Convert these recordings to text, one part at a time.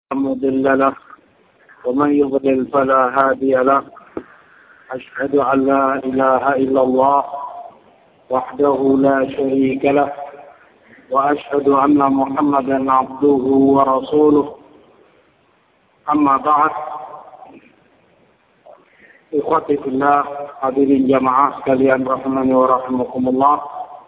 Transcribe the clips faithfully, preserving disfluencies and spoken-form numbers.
مضل له ومن يضلل فلا هادي له. أشهد أن لا إله إلا الله وحده لا شريك له وأشهد أن محمدا عبده ورسوله. أما بعد, ikhwati fillah, hadirin jamaah sekalian rahimani wa rahimakumullah.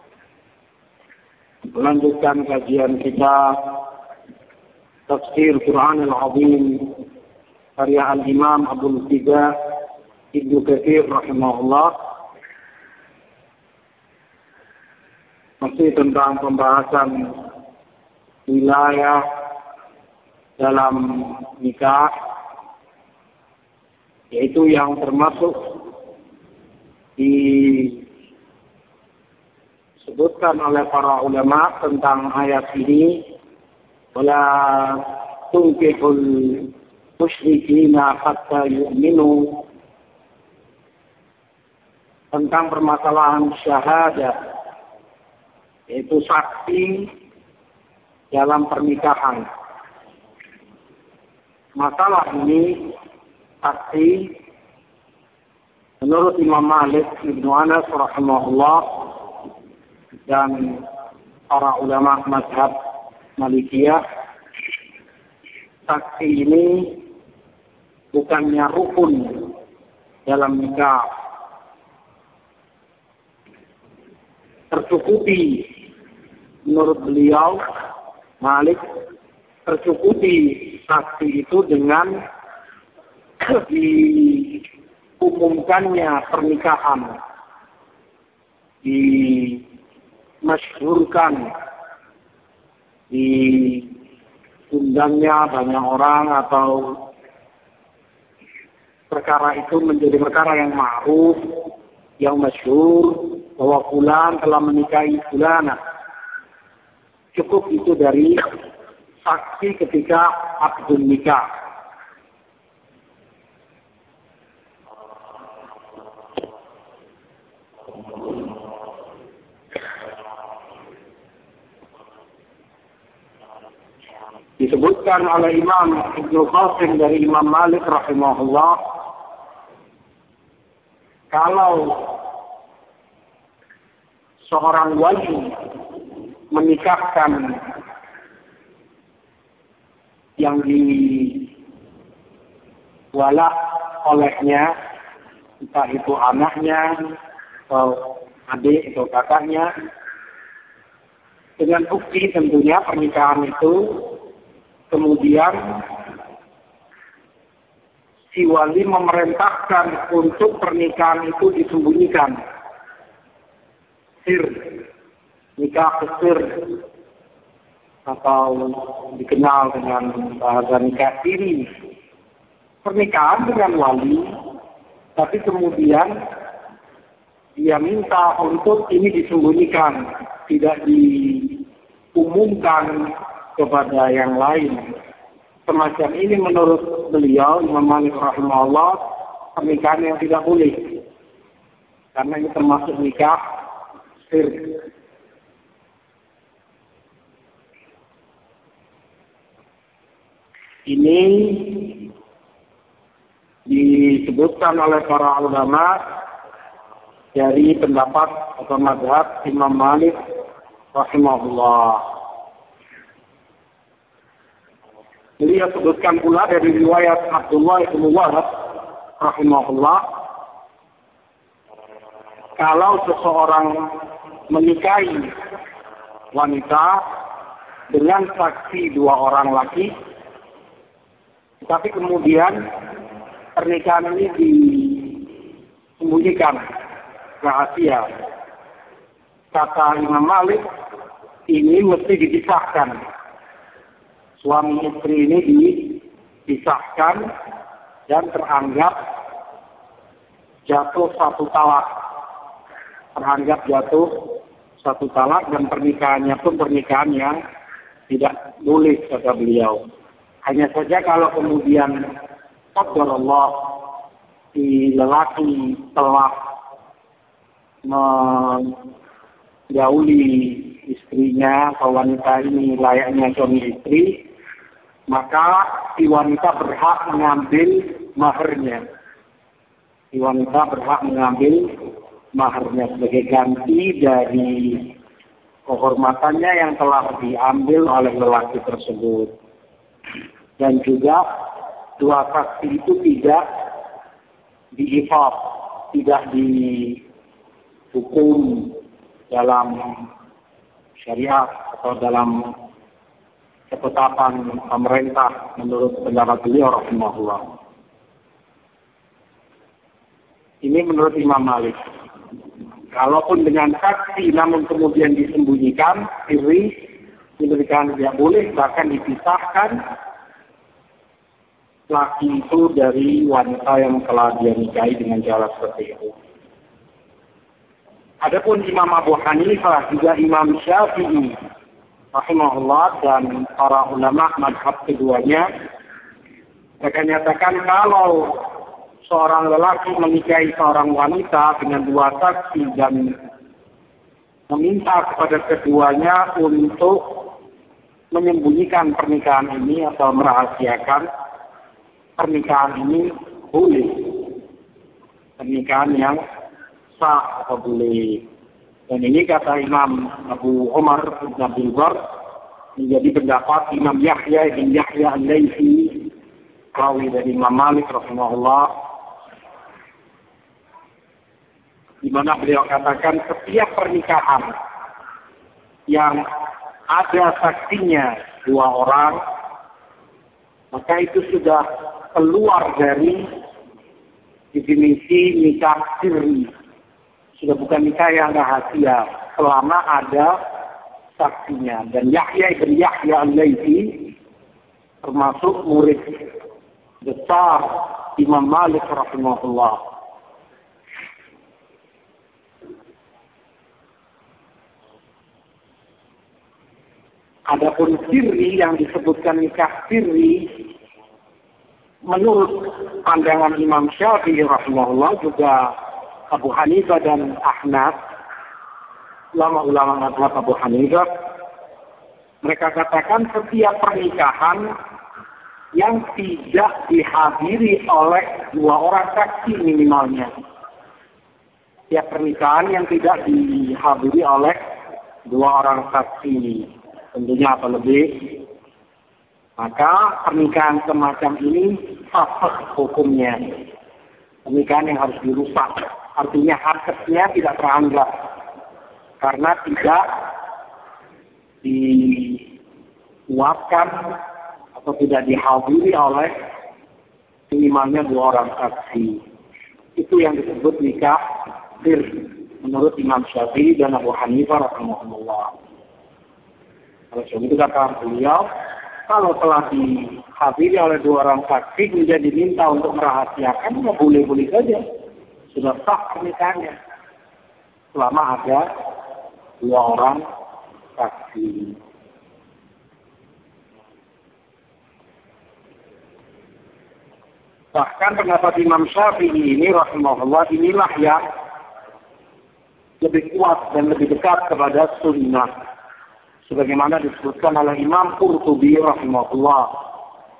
Melanjutkan kajian kita Tafsir Quran Al-Azim karya Al-Imam Abdul Fida Ibnu Katsir rahimahullah. Masih tentang pembahasan wilayah dalam nikah, yaitu yang termasuk disebutkan oleh para ulama tentang ayat ini, wala tunkihul musyrikina hatta yu'minu, tentang permasalahan syahadah, yaitu saksi dalam pernikahan. Masalah ini saksi menurut Imam Malik Ibnu Anas rahimahullah dan para ulama mazhab Malikiyah, saksi ini bukannya rukun dalam nikah. Tercukupi menurut beliau Malik, tercukupi saksi itu dengan diumumkannya pernikahan, dimasyhurkan, diundangnya banyak orang, atau perkara itu menjadi perkara yang ma'ruf, yang masyhur, bahwa fulan telah menikahi fulana. Cukup itu dari saksi ketika akad nikah. Disebutkan oleh Imam Ibnu Qasim dari Imam Malik rahimahullah, kalau seorang wali menikahkan yang diwalah olehnya, entah itu anaknya atau adik atau kakaknya, dengan bukti tentunya pernikahan itu, kemudian si wali memerintahkan untuk pernikahan itu disembunyikan, sir, nikah sir, atau dikenal dengan bahasa nikah siri, pernikahan dengan wali, tapi kemudian dia minta untuk ini disembunyikan, tidak diumumkan kepada yang lain. Semacam ini menurut beliau Imam Malik rahimahullah pernikahan yang tidak boleh, karena ini termasuk nikah sir. Ini disebutkan oleh para ulama dari pendapat atau mazhab Imam Malik rahimahullah. Beliau sebutkan pula dari riwayat Abdullah bin Wahab rahimahullah, kalau seseorang menikahi wanita dengan saksi dua orang laki, tapi kemudian pernikahan ini disembunyikan, rahasia, kata Imam Malik, ini mesti dipisahkan. Suami istri ini dipisahkan dan teranggap jatuh satu talak. Teranggap jatuh satu talak, dan pernikahannya pun pernikahan yang tidak boleh, kata beliau. Hanya saja kalau kemudian qadarullah si lelaki telah menjauhi istrinya, atau wanita ini layaknya suami istri, maka si wanita berhak mengambil maharnya. Si wanita berhak mengambil maharnya sebagai ganti dari kehormatannya yang telah diambil oleh lelaki tersebut. Dan juga dua saksi itu tidak diifab, tidak dihukum dalam syariat atau dalam ketetapan pemerintah menurut pendapat beliau rahimahullah. Ini menurut Imam Malik. Kalaupun dengan saksi namun kemudian disembunyikan, sirri, diberikan tidak boleh, bahkan dipisahkan laki itu dari wanita yang telah dia nikahi dengan cara seperti itu. Adapun Imam Abu Hanifah juga Imam Syafi'i rahimahullah dan para ulama mazhab keduanya, mereka nyatakan kalau seorang lelaki menikahi seorang wanita dengan dua saksi dan meminta kepada keduanya untuk menyembunyikan pernikahan ini atau merahasiakan pernikahan ini, boleh. Pernikahan yang sah atau boleh. Dan ini kata Imam Abu Umar bin Abdul Bar menjadi pendapat Imam Yahya bin Yahya al-Laythi, rawi dari Imam Malik rahimahullah, di mana beliau katakan setiap pernikahan yang ada saksinya dua orang, maka itu sudah keluar dari definisi nikah sirri. Sudah bukan nikah yang rahasia selama ada saksinya. Dan Yahya bin Yahya al-Laythi termasuk murid besar Imam Malik rahimahullah. Adapun sirri yang disebutkan nikah sirri, menurut pandangan Imam Syafi'i rahimahullah, juga Abu Hanifah dan Ahnaf, ulama-ulama mazhab Abu Hanifah, mereka katakan setiap pernikahan yang tidak dihadiri oleh dua orang saksi minimalnya. Setiap pernikahan yang tidak dihadiri oleh dua orang saksi, tentunya atau lebih, maka pernikahan semacam ini fasakh hukumnya. Pernikahan yang harus dirusak. Artinya haknya tidak teranggap karena tidak dikuatkan atau tidak dihadiri oleh minimalnya dua orang saksi. Itu yang disebut nikah sir menurut Imam Syafi'i dan Abu Hanifah rahimahullah. Oleh sebab itu kata beliau, kalau telah dihadiri oleh dua orang saksi kemudian diminta untuk merahasiakan, ya boleh-boleh saja. Sudah sah pernikahannya selama ada dua orang saksi. Bahkan pendapat Imam Syafi'i ini rahimahullah, inilah yang lebih kuat dan lebih dekat kepada sunnah, sebagaimana disebutkan oleh Imam Qurtubi rahimahullah.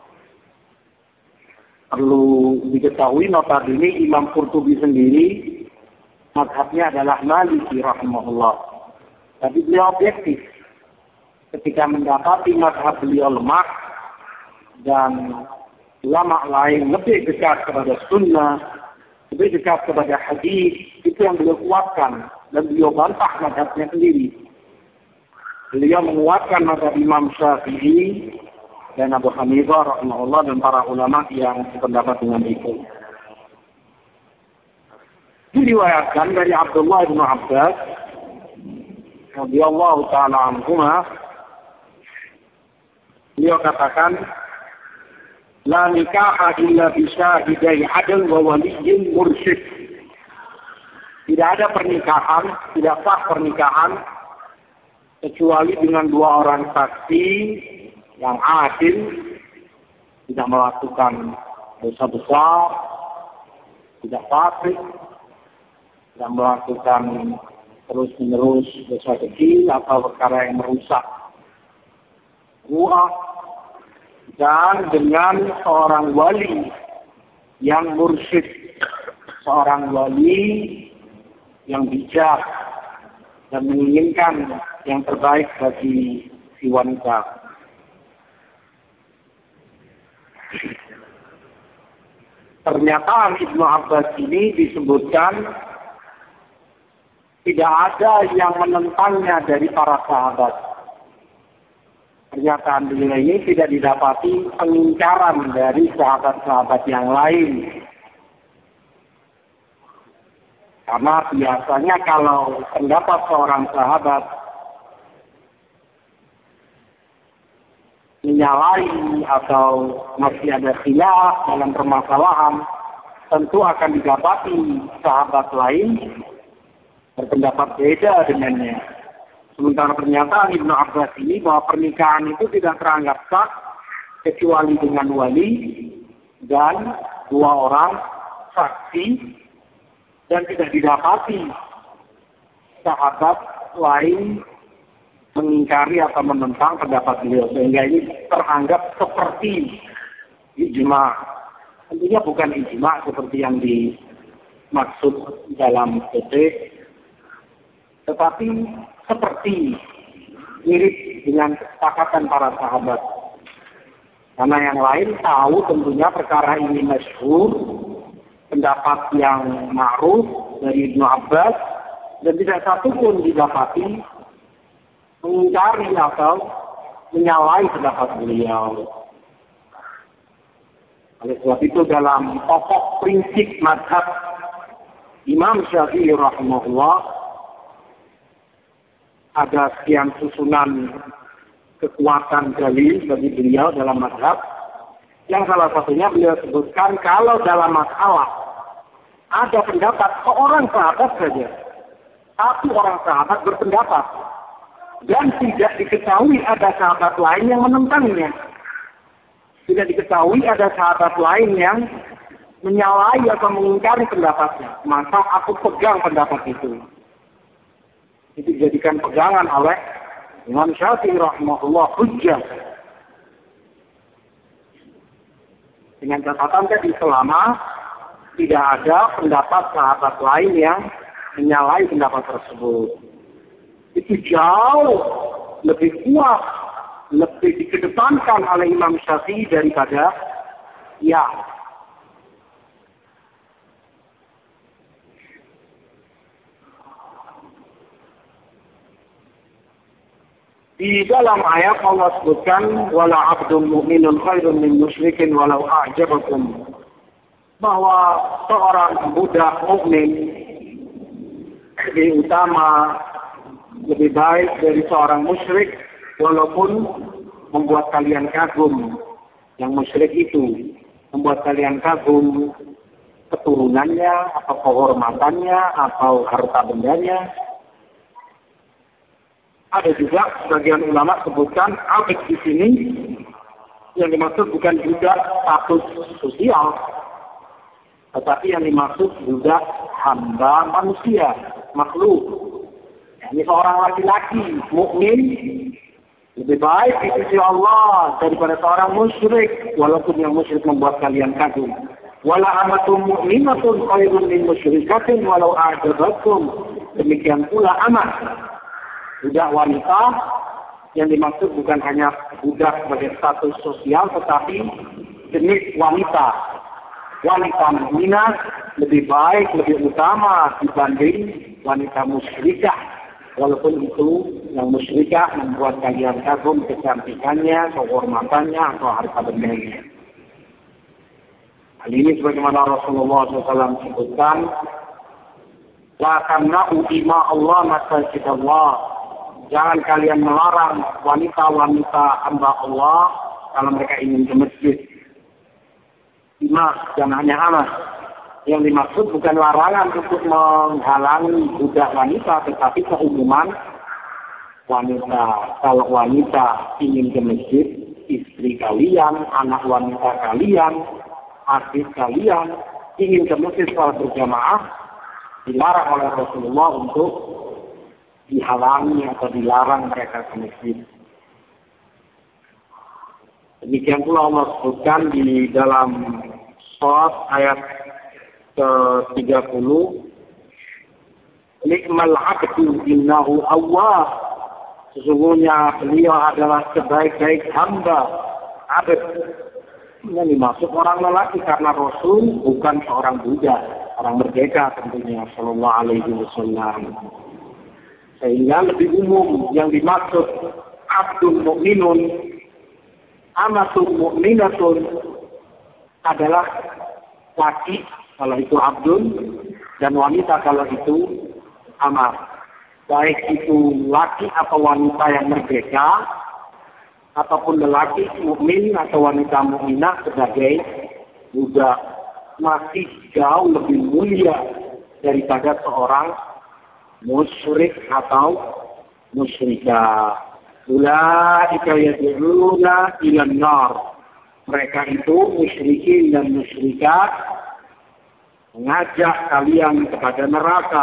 Perlu diketahui notabene Imam Qurtubi sendiri mazhabnya adalah Maliki rahimahullah. Tapi beliau objektif. Ketika mendapati mazhab beliau lemah dan ulama lain lebih dekat kepada sunnah, lebih dekat kepada hadis, itu yang beliau kuatkan dan beliau bantah mazhabnya sendiri. Beliau menguatkan mazhab Imam Syafi'i dan Abu Hanifah rahimahullah dan para ulama yang sependapat dengan itu. Diriwayatkan dari Abdullah bin Abbas radhiyallahu ta'ala anhuma, beliau katakan, la nikaha illa bi syahidai adl wa waliyyin mursyid. Tidak ada pernikahan, tidak sah pernikahan kecuali dengan dua orang saksi yang adil, tidak melakukan dosa besar, tidak fasik, tidak melakukan terus-menerus dosa kecil atau perkara yang merusak ruah, dan dengan seorang wali yang mursyid, seorang wali yang bijak dan menginginkan yang terbaik bagi si wanita. Pernyataan Ibnu Abbas ini disebutkan tidak ada yang menentangnya dari para sahabat. Pernyataan beliau ini tidak didapati pengingkaran dari sahabat-sahabat yang lain. Karena biasanya kalau pendapat seorang sahabat menyalahi atau masih ada khilaf dalam permasalahan, tentu akan didapati sahabat lain berpendapat beda dengannya. Sementara pernyataan Ibnu Abbas ini bahwa pernikahan itu tidak teranggap sah kecuali dengan wali dan dua orang saksi, dan tidak didapati sahabat lain mengingkari atau menentang pendapat beliau, sehingga ini teranggap seperti ijma. Tentunya bukan ijma seperti yang dimaksud dalam fikih, tetapi seperti mirip dengan kesepakatan para sahabat. Karena yang lain tahu tentunya perkara ini masyhur, pendapat yang ma'ruf dari Ibnu Abbas, dan tidak satu pun didapati mengingkari atau menyalahi pendapat beliau. Oleh sebab itu dalam pokok prinsip mazhab Imam Syafi'i rahimahullah ada sekian susunan kekuatan dalil bagi beliau dalam mazhab. Yang salah satunya beliau sebutkan kalau dalam masalah ada pendapat seorang sahabat saja, satu orang sahabat berpendapat dan tidak diketahui ada sahabat lain yang menentangnya, tidak diketahui ada sahabat lain yang menyalahi atau mengingkari pendapatnya, maka aku pegang pendapat itu. Itu dijadikan pegangan oleh Imam Syafi'i rahimahullah hujjah. Dengan catatan tadi selama tidak ada pendapat sahabat lain yang menyalahi pendapat tersebut. Itu jauh lebih kuat, lebih dikedepankan oleh Imam Syafi'i daripada ya. Di dalam ayat Allah sebutkan wala abdun mu'minun khairun min musyrikin walau a'jabakum, bahwa seorang budak mukmin lebih utama, lebih baik dari seorang musyrik walaupun membuat kalian kagum. Yang musyrik itu membuat kalian kagum keturunannya atau kehormatannya atau harta bendanya. Ada juga sebagian ulama sebutkan abid di sini yang dimaksud bukan budak status sosial, tetapi yang dimaksud budak hamba manusia, makhluk. Ini seorang laki-laki mukmin lebih baik di sisi Allah daripada seorang musyrik, walaupun yang musyrik membuat kalian kagum. Wala amatum mu'minatun khairun min musyrikatin walau a'jabatkum. Demikian pula amat, budak wanita yang dimaksud bukan hanya budak sebagai status sosial, tetapi jenis wanita. Wanita mukminah lebih baik, lebih utama dibanding wanita musyrikah. Walaupun itu yang musyrikah membuat kalian kagum kecantikannya, kehormatannya, atau harta bendanya. Hal ini sebagaimana Rasulullah shallallahu alaihi wasallam sebutkan, la tamna'u ima Allah masajid Allah. Jangan kalian melarang wanita-wanita hamba Allah kalau mereka ingin ke masjid. Ima, jangan hanya anak. Yang dimaksud bukan larangan untuk menghalangi budak wanita, tetapi keumuman wanita. Kalau wanita ingin ke masjid, istri kalian, anak wanita kalian, adik kalian ingin ke masjid secara berjamaah, dilarang oleh Rasulullah untuk dihalangi atau dilarang mereka ke masjid. Demikian pula Allah sebutkan di dalam Shad ayat ke tiga puluh, Ni'mal abdu innahu awwab. Sesungguhnya beliau adalah sebaik-baik hamba. Abd ini dimaksud orang lelaki karena Rasul bukan seorang budak, orang merdeka tentunya sallallahu alaihi wasallam. Sehingga lebih umum yang dimaksud abdul mu'minun, amatul mu'minatun adalah laki kalau itu abdul dan wanita kalau itu amat. Baik itu laki atau wanita yang merdeka, ataupun lelaki mukmin atau wanita mukminah sebagai budak, masih jauh lebih mulia daripada seorang musyrik atau musyrikah. Ulaika yad'una ilan nar. Mereka itu musyrikin dan musyrikat mengajak kalian kepada neraka,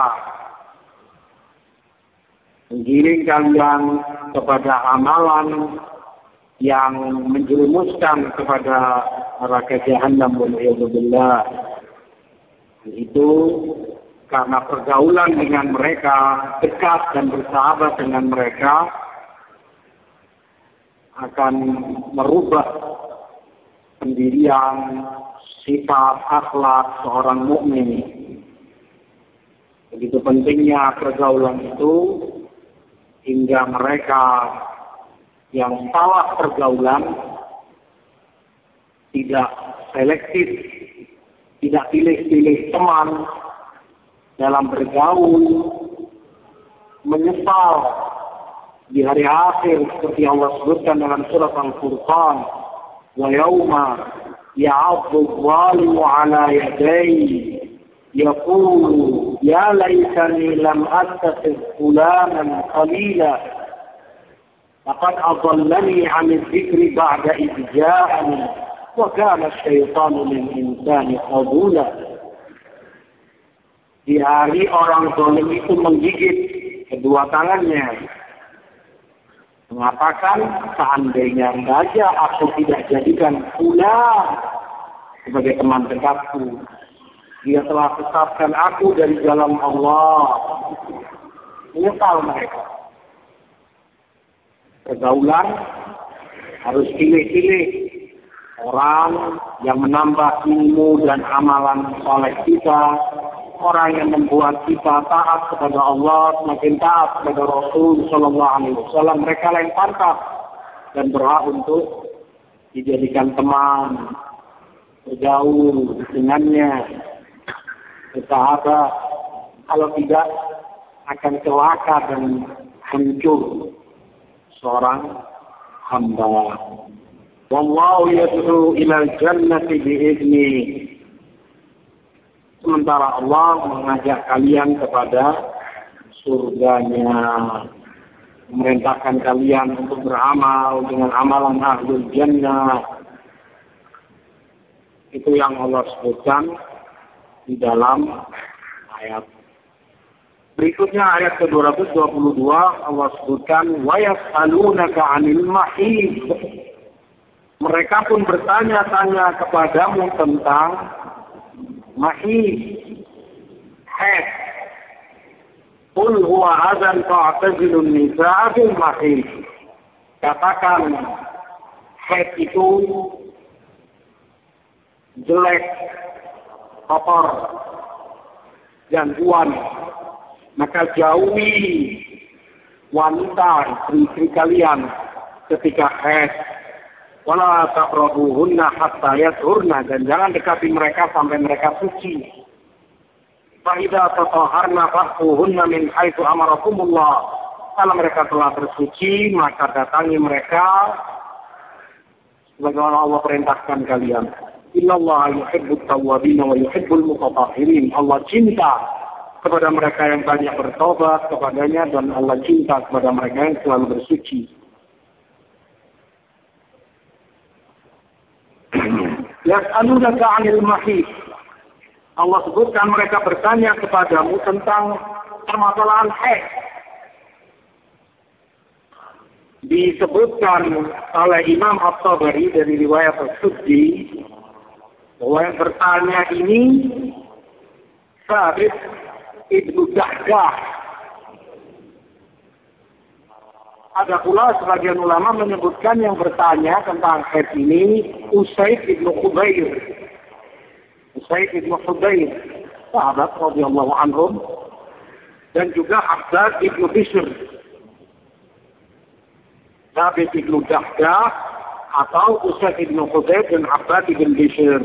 menggiring kalian kepada amalan yang menjerumuskan kepada neraka jahanam wal'iyadzubillah. Itu karena pergaulan dengan mereka, dekat dan bersahabat dengan mereka, akan merubah pendirian, sifat, akhlak seorang mukmin. Begitu pentingnya pergaulan itu hingga mereka yang salah pergaulan tidak selektif, tidak pilih-pilih teman dalam bergaul, menyesal di hari akhir seperti Allah sebutkan dalam surat Al-Furqan, wa yauma ya'addu adh-dhalimu 'ala yadayhi yaqulu ya laitani lam attakhidh fulanan qalila laqad adallani 'ani adh-dhikri ba'da idh ja'ani wa kana asy-syaitanu lil insani khadula. Di hari orang zalim itu menggigit kedua tangannya, mengatakan seandainya saja aku tidak jadikan fulan sebagai teman dekatku, dia telah sesatkan aku dari jalan Allah. Menyesal mereka. Pergaulan harus pilih-pilih orang yang menambah ilmu dan amalan soleh kita, orang yang membuat kita taat kepada Allah, semakin taat kepada Rasul Sallallahu Alaihi Wasallam. Mereka yang pantas dan berhak untuk dijadikan teman, bergaul dengannya, bersahabat. Kalau tidak akan celaka dan hancur seorang hamba. Wallahu yad'u ilal jannati bi'izni. Sementara Allah mengajak kalian kepada surganya, memerintahkan kalian untuk beramal dengan amalan ahlul jannah. Itu yang Allah sebutkan di dalam ayat. Berikutnya ayat ke dua ratus dua puluh dua Allah sebutkan wa yas'alunaka 'anil mahid. Mereka pun bertanya-tanya kepadamu tentang mahid, haid. Qul huwa adzan fa'tazilun nisaa fil mahid. Katakan haid itu jelek, kotor, gangguan, maka jauhi wanita istri kalian ketika haid. Wala taqrabuhunna hatta yathurna, dan jangan dekati mereka sampai mereka suci. Fa idza tatahharna fa'tuhunna min haitsu amarakumullah. Kalau mereka telah bersuci, maka datangi mereka sebagaimana Allah perintahkan kalian. Innallaha yuhibbut tawwabin wa yuhibbul mutatahhirin. Allah cinta kepada mereka yang banyak bertobat kepadanya, dan Allah cinta kepada mereka yang selalu bersuci. Yas'alunaka 'anil mahid. Allah sebutkan mereka bertanya kepadamu tentang permasalahan haid. disebutkan oleh Imam At-Tabari dari riwayat As-Suddi bahwa yang bertanya ini Sabit Ibnu Dahdah. Ada pula sebagian ulama menyebutkan yang bertanya tentang haid ini Usaid Ibnu Khubair. Usaid Ibnu Khubair, sahabat radhiyallahu anhum, dan juga Abbad Ibnu Bishr. Sabit Ibnu Dahdah atau Usaid Ibnu Khubair dan Abbad Ibnu Bishr.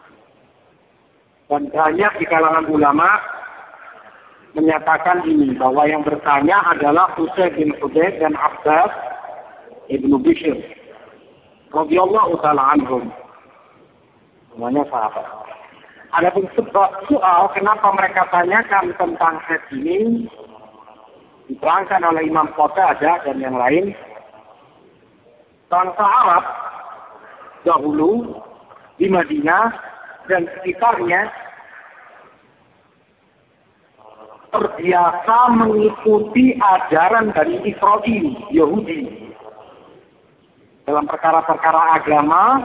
Dan banyak di kalangan ulama menyatakan ini, bahwa yang bertanya adalah Usaid bin Khubair dan Abbad Ibnu Bishr radhiyallahu ta'ala anhum. Semuanya sahabat. Adapun sebab soal kenapa mereka tanyakan tentang haid ini diterangkan oleh Imam Qatadah dan yang lain. Bangsa Arab dahulu di Madinah dan sekitarnya terbiasa mengikuti ajaran dari Israel, Yahudi. Dalam perkara-perkara agama,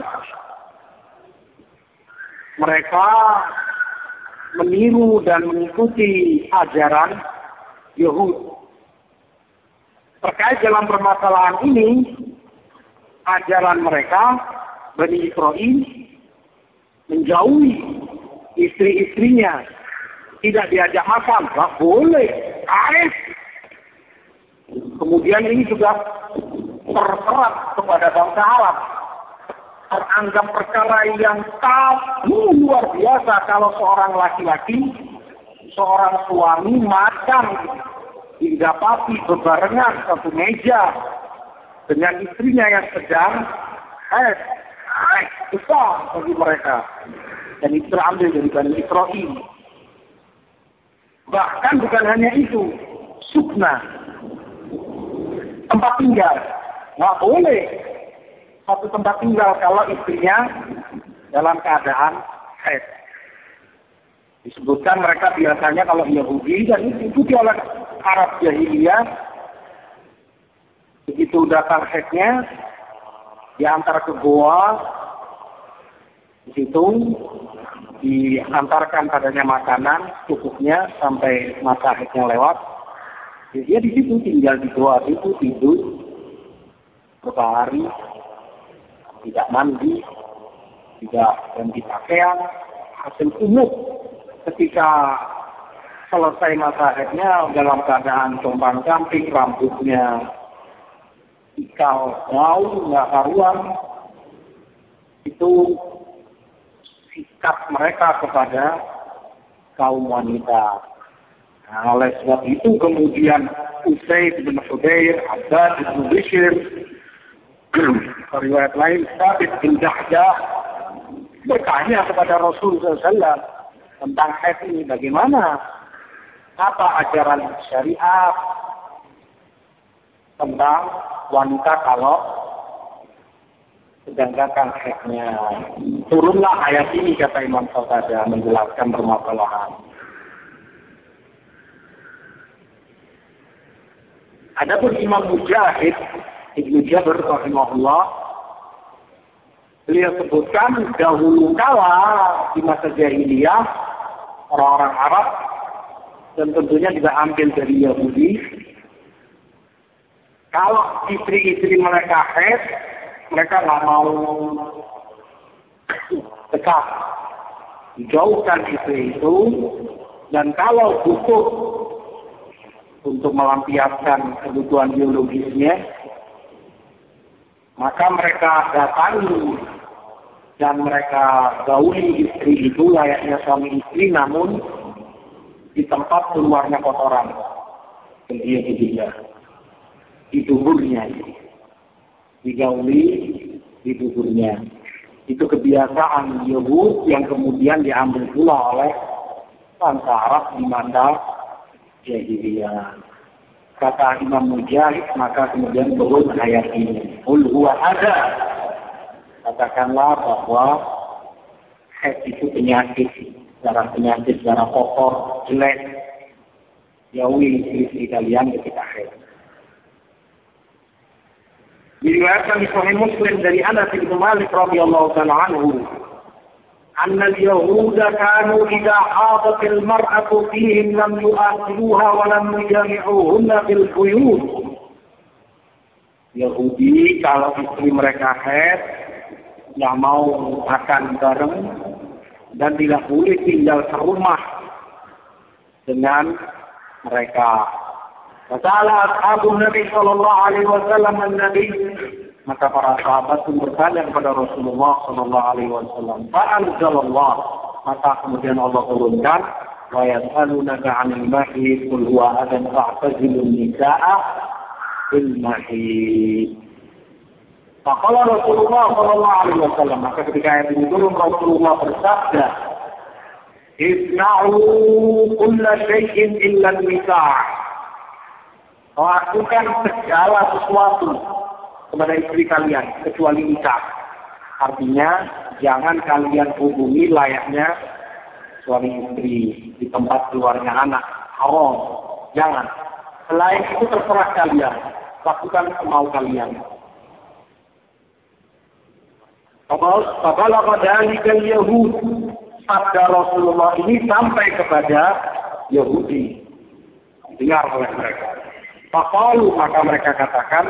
mereka meniru dan mengikuti ajaran Yahudi. Terkait dalam permasalahan ini, ajaran mereka, Bani Israel, menjauhi istri-istrinya, tidak diajak makan, nggak boleh, air. Kemudian ini juga terserat kepada bangsa Arab, teranggap perkara yang tabu luar biasa kalau seorang laki-laki, seorang suami makan didapati bebarengan satu meja dengan istrinya yang sedang haid. Haid besar bagi mereka. Dan itu terambil dari Bani Israel. Bahkan bukan hanya itu, sukna, tempat tinggal, nggak boleh satu tempat tinggal kalau istrinya dalam keadaan haid. Disebutkan mereka biasanya kalau Yahudi dan diikuti oleh Arab Jahiliyah, begitu datang haidnya, diantar ke goa, di situ diantarkan padanya makanan cukupnya sampai masa haidnya lewat. Dia di situ tinggal di goa itu, tidur beberapa hari, tidak mandi, tidak ganti pakaian, hasil umum ketika selesai masa haidnya dalam keadaan compang-camping, rambutnya ikal jauh, nggak karuan. Itu sikap mereka kepada kaum wanita. Nah, oleh sebab itu kemudian Usaid bin Khubair, Abbad bin Bishr, riwayat lain Sabit bin Dahdah bertanya kepada Rasul sallallahu alaihi wasallam tentang haid ini, bagaimana, apa ajaran syariat tentang wanita kalau sedangkan haidnya. Turunlah ayat ini, kata Imam Qatadah, menjelaskan permasalahan. Adapun Imam Mujahid Ibnu Jabr rahimahullah, beliau sebutkan dahulu kala di masa jahiliyah orang-orang Arab, dan tentunya juga ambil dari Yahudi, kalau istri-istri mereka haid, mereka nggak mau dekat, dijauhkan istri itu, dan kalau butuh untuk melampiaskan kebutuhan biologisnya, maka mereka datangi dan mereka gauli istri itu layaknya suami istri, namun di tempat keluarnya kotoran, dia di tubuhnya, digauli di tubuhnya. Itu kebiasaan Yahud yang kemudian diambil pula oleh bangsa Arab di masa jahiliyah. Kata Imam Mujahid, maka kemudian turun ayat ini. Qul huwa ada. Katakanlah bahwa haid itu penyakit, secara penyakit, secara kotor, jelek. Jauhi istri kalian ketika haid. Diriwayatkan di Sahih Muslim dari Anas bin Malik radhiyallahu ta'ala anhu, "Anna al-yahuda kanu idza hadat al-mar'atu fihim lam yu'akhiruha wa lam yujami'uhunna bil buyut." Yahudi kalau istri mereka haid, yang mau makan bareng dan tidak boleh tinggal serumah dengan mereka. Masalah ashabu Nabi sallallahu alaihi wasallam an-Nabi, maka para sahabat pun bertanya kepada Rasulullah sallallahu alaihi wasallam. Fa'anzalallah, maka kemudian Allah turunkan, wa yas'alunaka 'anil mahid qul huwa adan fa'tazilun nisaa fil mahid. Faqala Rasulullah sallallahu alaihi wasallam, maka ketika ayat ini turun Rasulullah bersabda, "Isna'u kulla syai'in illa an-nikah." Lakukan segala sesuatu kepada istri kalian kecuali nikah. Artinya jangan kalian hubungi layaknya suami istri di tempat keluarnya anak. Haram. Jangan. Selain itu terserah kalian. Lakukan semau kalian. Fabalagha dzalikal yahud. Sabda Rasulullah ini sampai kepada Yahudi. Dengar oleh mereka. Faqalu, maka mereka katakan,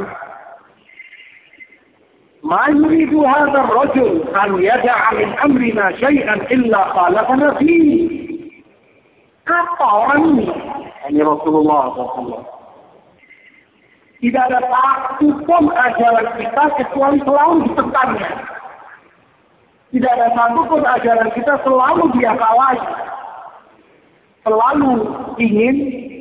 "Ma yuridu hadzal rajul an yada'a min amrina syai'an illa khalaqana fihi." Apa orang ini? Ini Rasulullah shallallahu alaihi wasallam. Tidak ada satu pun ajaran kita kecuali selalu ditentangnya. Tidak ada satu pun ajaran kita selalu dia kalah. Selalu ingin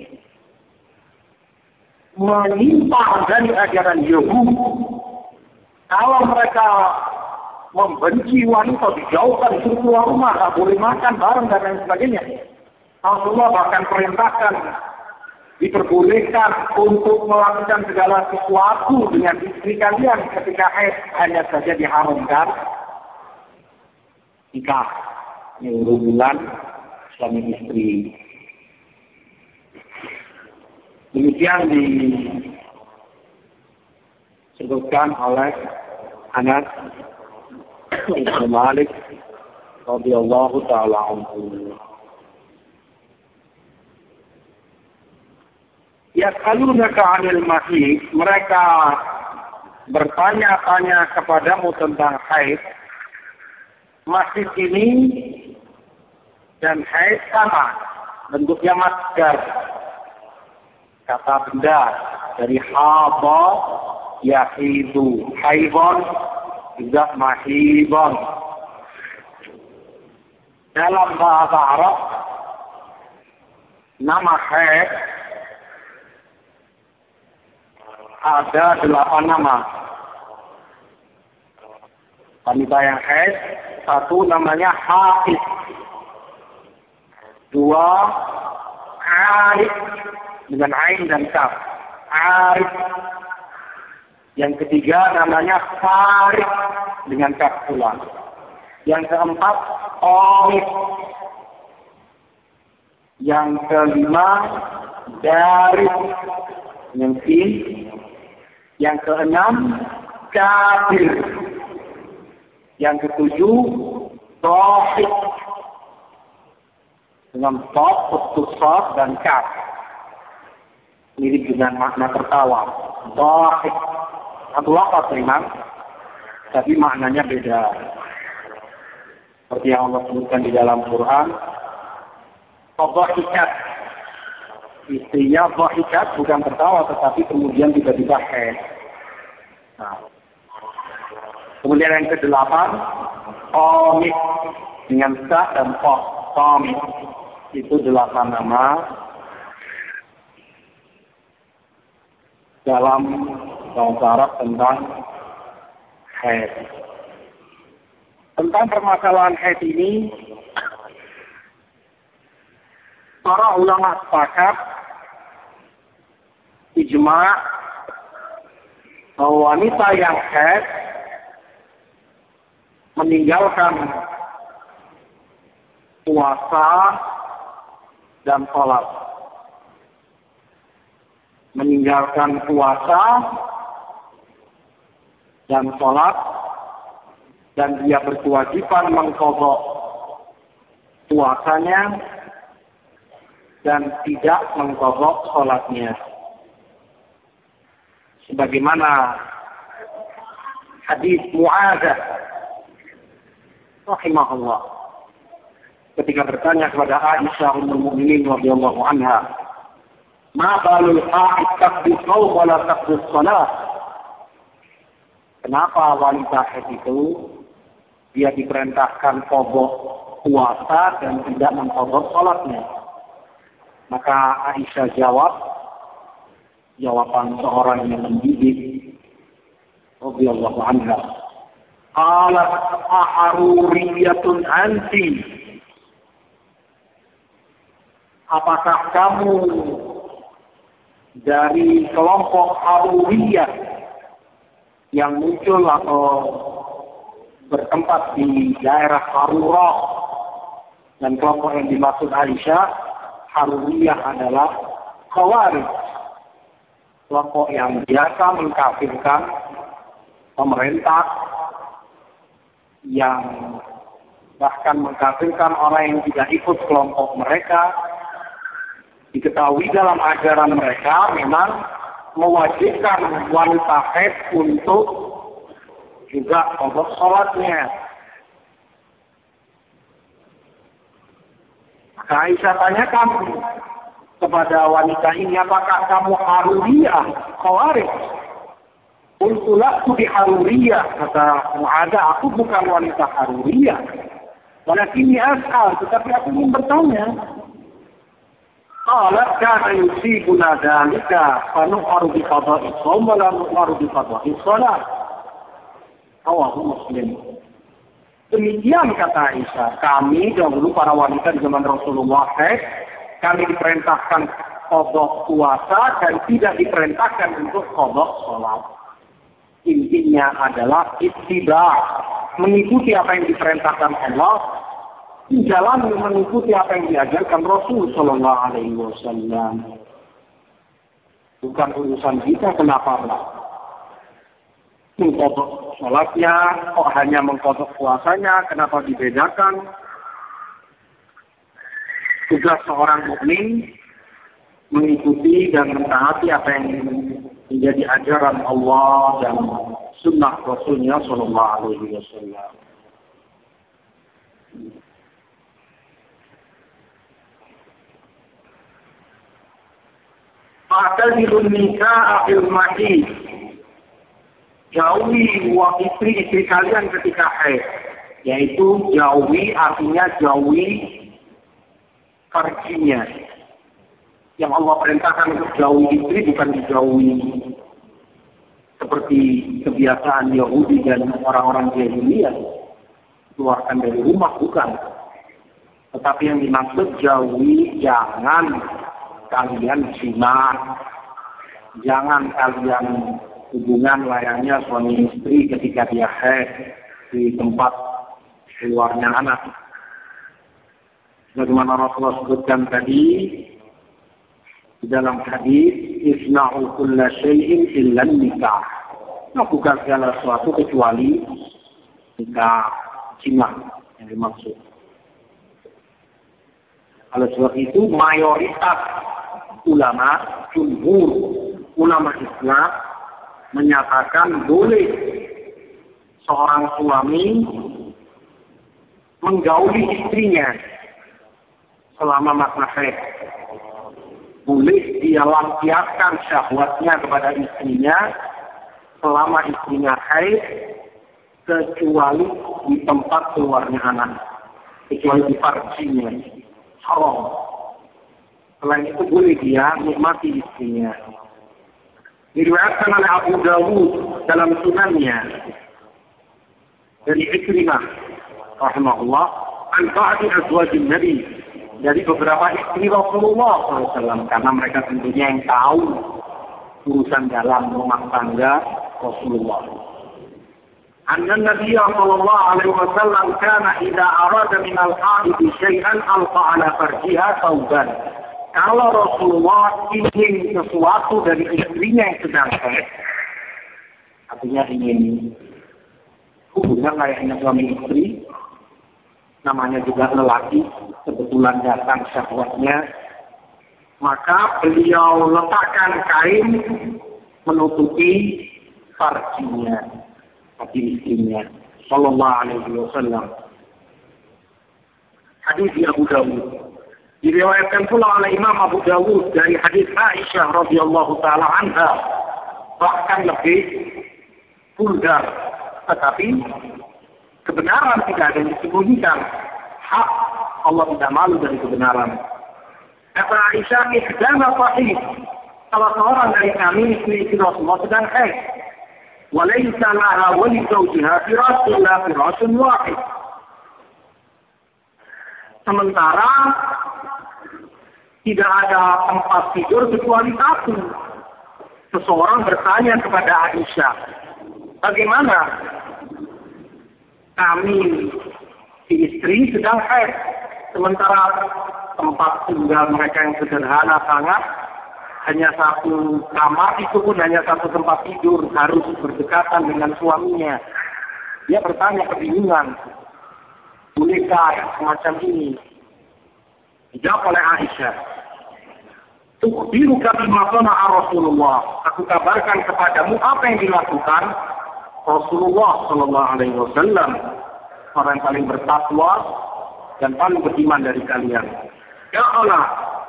menyimpang dari ajaran Yahudi. Kalau mereka membenci wanita, dijauhkan dari keluar rumah, tak boleh makan bareng dan lain sebagainya. Rasulullah bahkan perintahkan, diperbolehkan untuk melakukan segala sesuatu dengan istri kalian ketika haid, hanya saja diharamkan nikah, hubungan suami istri. Demikian disebutkan oleh Anas bin Malik radhiyallahu ta'ala anhu. Yas'alunaka 'anil mahid, mereka bertanya-tanya kepadamu tentang haid. Mahid ini dan haid sama, bentuknya masdar. Kata benda dari haba yahidu, haibon juga mahibon. Dalam bahasa Arab nama haid ada delapan nama. Wanita yang haid, satu namanya haid, dua arif dengan ain dan kaf, arif. Yang ketiga namanya farid dengan kaf pula. Yang keempat orif. Yang kelima darif dengan sin. Yang keenam kafir. Yang ketujuh dohik dengan top, putus dan kaf. Mirip dengan makna tertawa. Dohik. Satu lafaz memang, tapi maknanya beda. Seperti yang Allah sebutkan di dalam Quran, dhahikat. Istrinya dhahikat bukan tertawa, tetapi kemudian tiba-tiba haid. Nah. Kemudian yang kedelapan, qamit dengan sa dan qa. Qamit itu delapan nama dalam bahasa Arab tentang haid. Tentang permasalahan haid ini, para ulama sepakat ijma' bahwa wanita yang haid meninggalkan puasa dan sholat. Meninggalkan puasa dan sholat, dan dia berkewajiban mengqadha puasanya dan tidak mengqadha sholatnya. Sebagaimana hadis Mu'adzah rahimahullah ketika bertanya kepada Aisyah ummul mukminin radhiyallahu anha, "Ma balul ha'id taqdi shaum wa la taqdi shalah?" Kenapa wanita haid itu dia diperintahkan qadha puasa dan tidak mengqadha salatnya? Maka Aisyah jawab, jawaban seorang yang mendidik radhiyallahu anha, qalat aharuriyatun anti, apakah kamu dari kelompok Haruriyah yang muncul atau bertempat di daerah Harurah? Dan kelompok yang dimaksud Aisyah, Haruriyah adalah Khawarij, kelompok yang biasa mengkafirkan pemerintah, yang bahkan mengkafirkan orang yang tidak ikut kelompok mereka. Diketahui dalam ajaran mereka memang mewajibkan wanita haid untuk juga qadha sholatnya. Maka Aisyah tanyakan kepada wanita ini, apakah kamu Haruriyah, Khawarij? Qultu lastu bi Haruriyah, kata Mu'adzah, aku bukan wanita Haruriyah. Walakinni as'al, tetapi aku ingin bertanya. Qalat kana yusibuna dzalika fa nu'aru bi qada'i shaum wa la nu'aru bi qada'i shalah. Rawahu Muslim. Demikian kata Aisyah, kami dahulu para wanita di zaman Rasulullah haid, kami diperintahkan qadha puasa dan tidak diperintahkan untuk qadha salat. Intinya adalah ittiba, mengikuti apa yang diperintahkan Allah, jalan mengikuti apa yang diajarkan Rasul Sallallahu Alaihi Wasallam. Bukan urusan kita kenapa lah mengqadha sholatnya, kok hanya mengqadha puasanya, kenapa dibedakan? Tugas seorang mukmin mengikuti dan mentaati apa yang menjadi ajaran Allah dan sunnah Rasulnya Sallallahu Alaihi Wasallam. Fa'tazilun nisaa fil mahid, jauhi wa istri-istri kalian ketika haid, yaitu jauhi artinya jauhi farjinya. Yang Allah perintahkan untuk jauhi istri bukan dijauhi seperti kebiasaan Yahudi dan orang-orang jahiliyah, keluarkan dari rumah, bukan. Tetapi yang dimaksud jauhi, jangan kalian zina, jangan kalian hubungan layaknya suami istri ketika dia haid di tempat keluarnya anak. Bagaimana Rasulullah sebutkan tadi di dalam hadis, isna'u kulla syai'in illa nikah. Lakukan segala sesuatu kecuali nikah, zina yang dimaksud. Oleh sebab itu mayoritas ulama, jumhur ulama Islam menyatakan boleh seorang suami menggauli istrinya selama masa haid. Boleh dia lampiaskan syahwatnya kepada istrinya selama istrinya haid, kecuali di tempat keluarnya anak, kecuali di farjinya, haram. Selain itu boleh dia nikmati istrinya. Diriwayatkan oleh Abu Dawud dalam sunannya dari Ikrimah rahimahullah, an ba'di azwajin Nabi, dari beberapa istri Rasulullah shallallahu alaihi wasallam, karena mereka tentunya yang tahu urusan dalam rumah tangga Rasulullah. Anna Nabi sallallahu alaihi wasallam kana idza arada min al-haid syai'an alqa ala farjiha thawban. Kalau Rasulullah ingin sesuatu dari istrinya yang sedang haid, artinya ingin hubungan layaknya suami istri, namanya juga lelaki, kebetulan datang syahwatnya, maka beliau letakkan kain menutupi farjinya, hati istrinya, sallallahu alaihi wasallam. Hadis Abu Dawud. Diriwayatkan pula oleh Imam Abu Dawud dari hadis Aisyah radhiyallahu taala anha, bahkan lebih vulgar, tetapi kebenaran tidak ada yang disembunyikan. Hak Allah tidak malu dari kebenaran. Kata Aisyah, "Ihdana sahih." Salah seorang dari kami istri Rasulullah sedang haid. Walaysa laha wa li zawjiha firashun illa firashun wahid. Sementara tidak ada tempat tidur kecuali satu. Seseorang bertanya kepada Aisyah, bagaimana kami si istri sedang haid, sementara tempat tinggal mereka yang sederhana sangat, hanya satu kamar, itu pun hanya satu tempat tidur, harus berdekatan dengan suaminya. Dia bertanya kebingungan, bolehkah semacam ini? Dijawab oleh Aisyah, "Tukhbiruka bima sana'a Rasulullah." Aku kabarkan kepadamu apa yang dilakukan Rasulullah sallallahu alaihi wasallam, orang yang paling bertakwa dan paling beriman dari kalian. Ya Allah,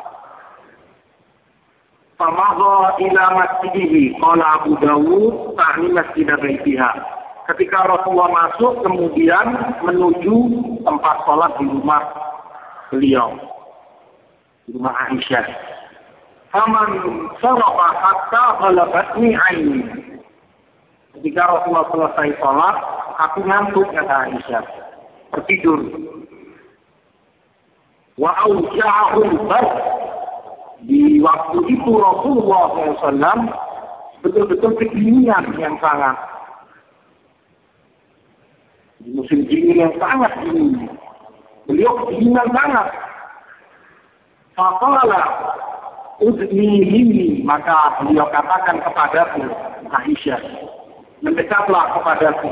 famadha ila masjidihi, qala Abu Dawud, ta'ni masjid baitiha. Ketika Rasulullah masuk, kemudian menuju tempat sholat di rumah beliau, di rumah Aisyah. Faman sarafa hatta ghalabatni aini. Ketika Rasulullah selesai sholat, aku ngantuk, kata Aisyah, tertidur. Wa auja'ahul bar. Di waktu itu Rasulullah shallallahu alaihi wasallam betul-betul kedinginan yang sangat. Di musim dingin yang sangat dingin, beliau kedinginan sangat. Faqala udni minni, maka beliau katakan kepadaku, Aisyah, mendekatlah kepadaku.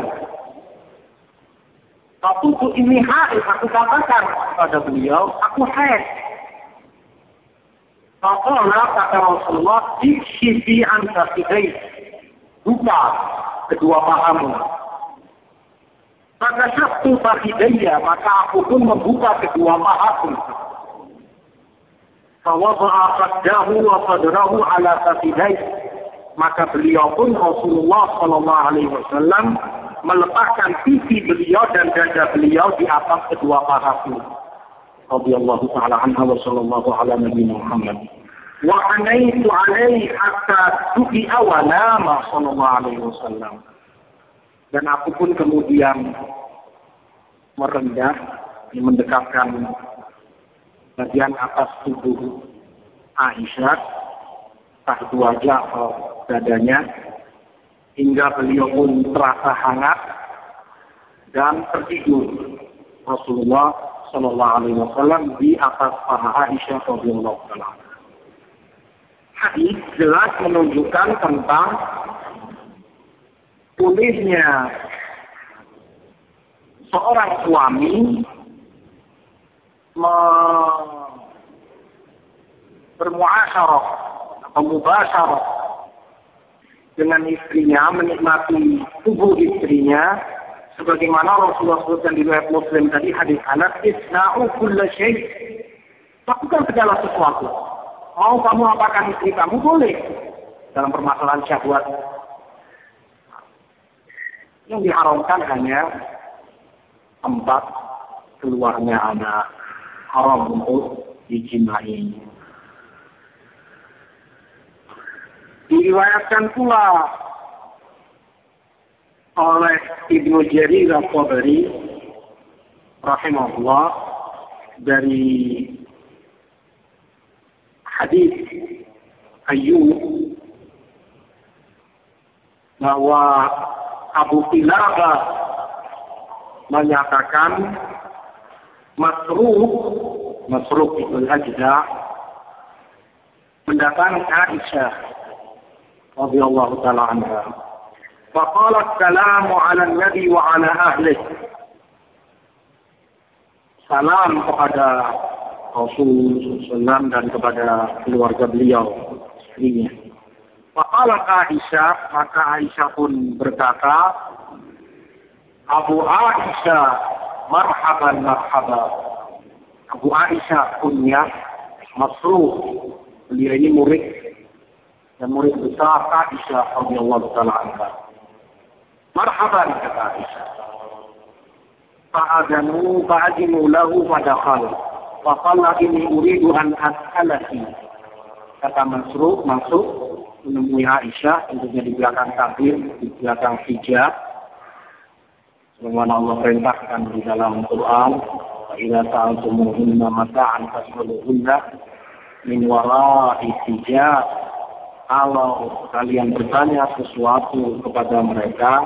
Waktu ini haid, aku katakan kepada beliau, aku haid. Faqala, kata Rasulullah, ikshifi an sakidai, buka kedua pahamu. Maka syaftu fakidaya, maka aku pun membuka kedua pahamu. Fawada'a qaddahu wa qadrahu ala sakidai, maka beliau pun Rasulullah sallallahu alaihi wasallam meletakkan pipi beliau dan dada beliau di atas kedua pahamu. Radhiyallahu ta'ala anha wa sallallahu ala nabiyina Muhammad. Wa anaitu alaihi hatta tubi'a wa nama sallallahu alaihi wasallam. Dan aku pun kemudian merendah, mendekatkan bagian atas tubuh Aisyah, entah itu wajah atau dadanya, hingga beliau pun terasa hangat dan tertidur Rasulullah sallallahu alaihi wasallam di atas paha Aisyah radhiyallahu anha. Hadis jelas menunjukkan tentang bolehnya seorang suami bermuasyarah atau mubasyarah dengan istrinya, menikmati tubuh istrinya, sebagaimana Rasulullah sebutkan di riwayat Muslim tadi, hadis Anas, isna'u kulla syai', lakukan segala sesuatu. Mau kamu apakan istri kamu, boleh dalam permasalahan syahwat. Yang diharamkan hanya tempat keluarnya anak, haram untuk dijimai. Diriwayatkan pula oleh Ibnu Jarir al-Tabari rahimahullah dari hadis Ayyub bahwa Abu Qilabah menyatakan Masruq, Masruq itu Al-Ajda, mendatangi Aisyah radhiyallahu ta'ala anha. Faqala assalamu ala nabi wa ala ahlih. Salam kepada Rasulullah dan kepada keluarga beliau, istrinya. Faqala Aisyah, maka Aisyah pun berkata, Abu Aisyah, marhaban marhaban. Abu Aisyah punya Masruh. Beliau ini murid dan murid besar Aisyah radhiyallahu taala anha. Marhaban kata Aisyah. Fa'adanu fa'adinu lahu fadakhal. Faqala inni uridu an as'alaki. Kata Masruh masuk menemui Aisyah, tentunya di belakang tabir, di belakang hijab. Sebagaimana Allah perintahkan di dalam Quran, "Idza sa'altumuhunna mata'an fas'aluhunna min wara'i hijab." Kalau kalian bertanya sesuatu kepada mereka,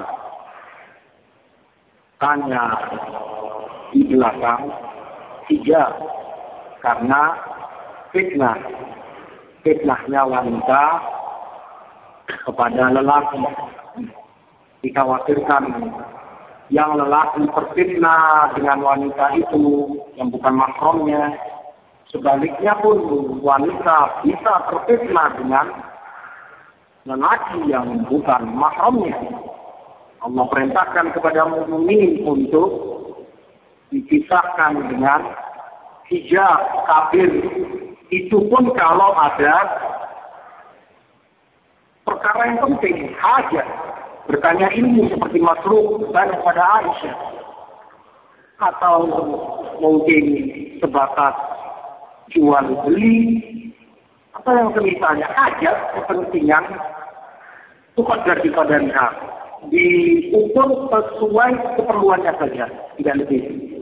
tanya di belakang hijab, karena fitnah, fitnahnya wanita kepada lelaki. Dikhawatirkan yang lelaki terfitnah dengan wanita itu yang bukan mahramnya. Sebaliknya pun wanita bisa terfitnah dengan lelaki yang bukan mahramnya. Allah perintahkan kepada mukminin untuk dipisahkan dengan hijab kafir. Itu pun kalau ada perkara yang penting, hajat, bertanya ilmu seperti Masruh bertanya pada Aisyah, atau mungkin sebatas jual beli, atau yang semisalnya, hajat kepentingan tukar dari padanya diukur sesuai keperluannya saja, tidak lebih.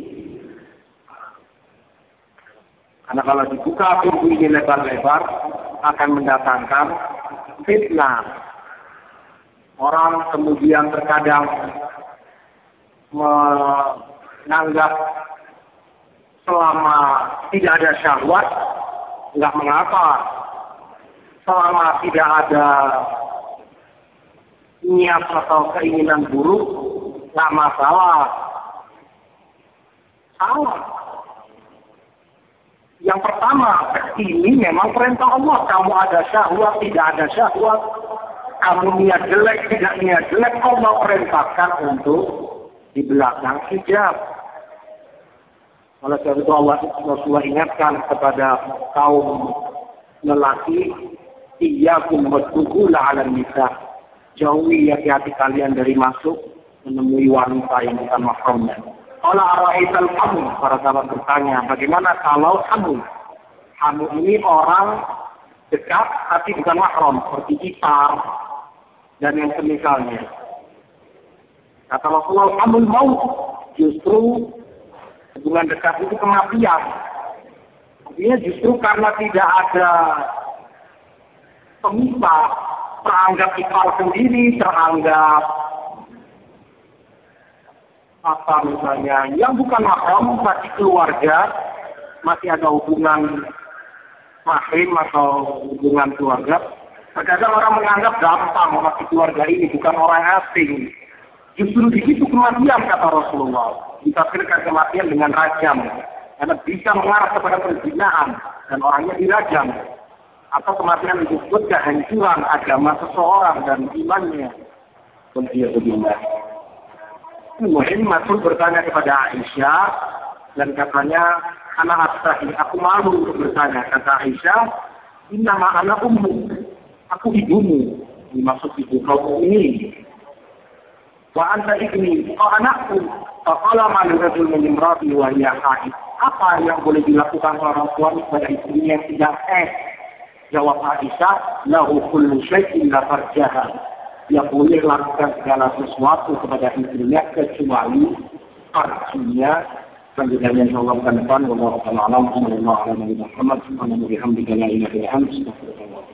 Karena kalau dibuka pintu ini lebar-lebar akan mendatangkan fitnah. Orang kemudian terkadang menganggap selama tidak ada syahwat, nggak mengapa. Selama tidak ada niat atau keinginan buruk, nggak masalah. Salah. Yang pertama, ini memang perintah Allah. Kamu ada syahwat, tidak ada syahwat. Kamu niat jelek, tidak niat jelek. Allah perintahkan untuk di belakang hijab. Oleh sebab itu Allah Rasulullah ingatkan kepada kaum lelaki, iyyakum wadukhula 'alan nisa. Jauhi hati-hati kalian dari masuk menemui wanita yang bukan mahramnya. Qala ara'aital hamu, para sahabat bertanya, bagaimana kalau hamu? Hamu ini orang dekat tapi bukan mahram, seperti ipar dan yang semisalnya. Kata Rasulullah, hamul maut, justru hubungan dekat itu kematian. Artinya justru karena tidak ada pemisah, teranggap ipar sendiri, teranggap apa misalnya yang bukan mahram, masih keluarga, masih ada hubungan mahrim atau hubungan keluarga. Terkadang orang menganggap gampang masih keluarga ini bukan orang asing. Justru di situ kematian kata Rasulullah. Ditafsirkan kematian dengan rajam, karena bisa mengarah kepada perzinahan dan orangnya dirajam. Atau kematian disebut kehancuran agama seseorang dan imannya. Alhamdulillah. Kemudian Mas'ud bertanya kepada Aisyah dan katanya, anak astahi, aku malu untuk bertanya. Kata Aisyah, innama ana ummu, aku ibumu. Dimaksud ibu kaum ini. Wa anta ibni, kau anakku. Faqala ma lirajul min imrati wa hiya haid. Apa yang boleh dilakukan orang tua kepada istrinya yang tidak eh? Jawab Aisyah, lahu kullu syai'in la farjaha. Dia boleh lakukan segala sesuatu kepada istrinya kecuali farjinya. Selanjutnya insyaallah akan depan wallahu ta'ala alam. Sallallahu alaihi wa sallam. Alhamdulillah la ilaha illa anta.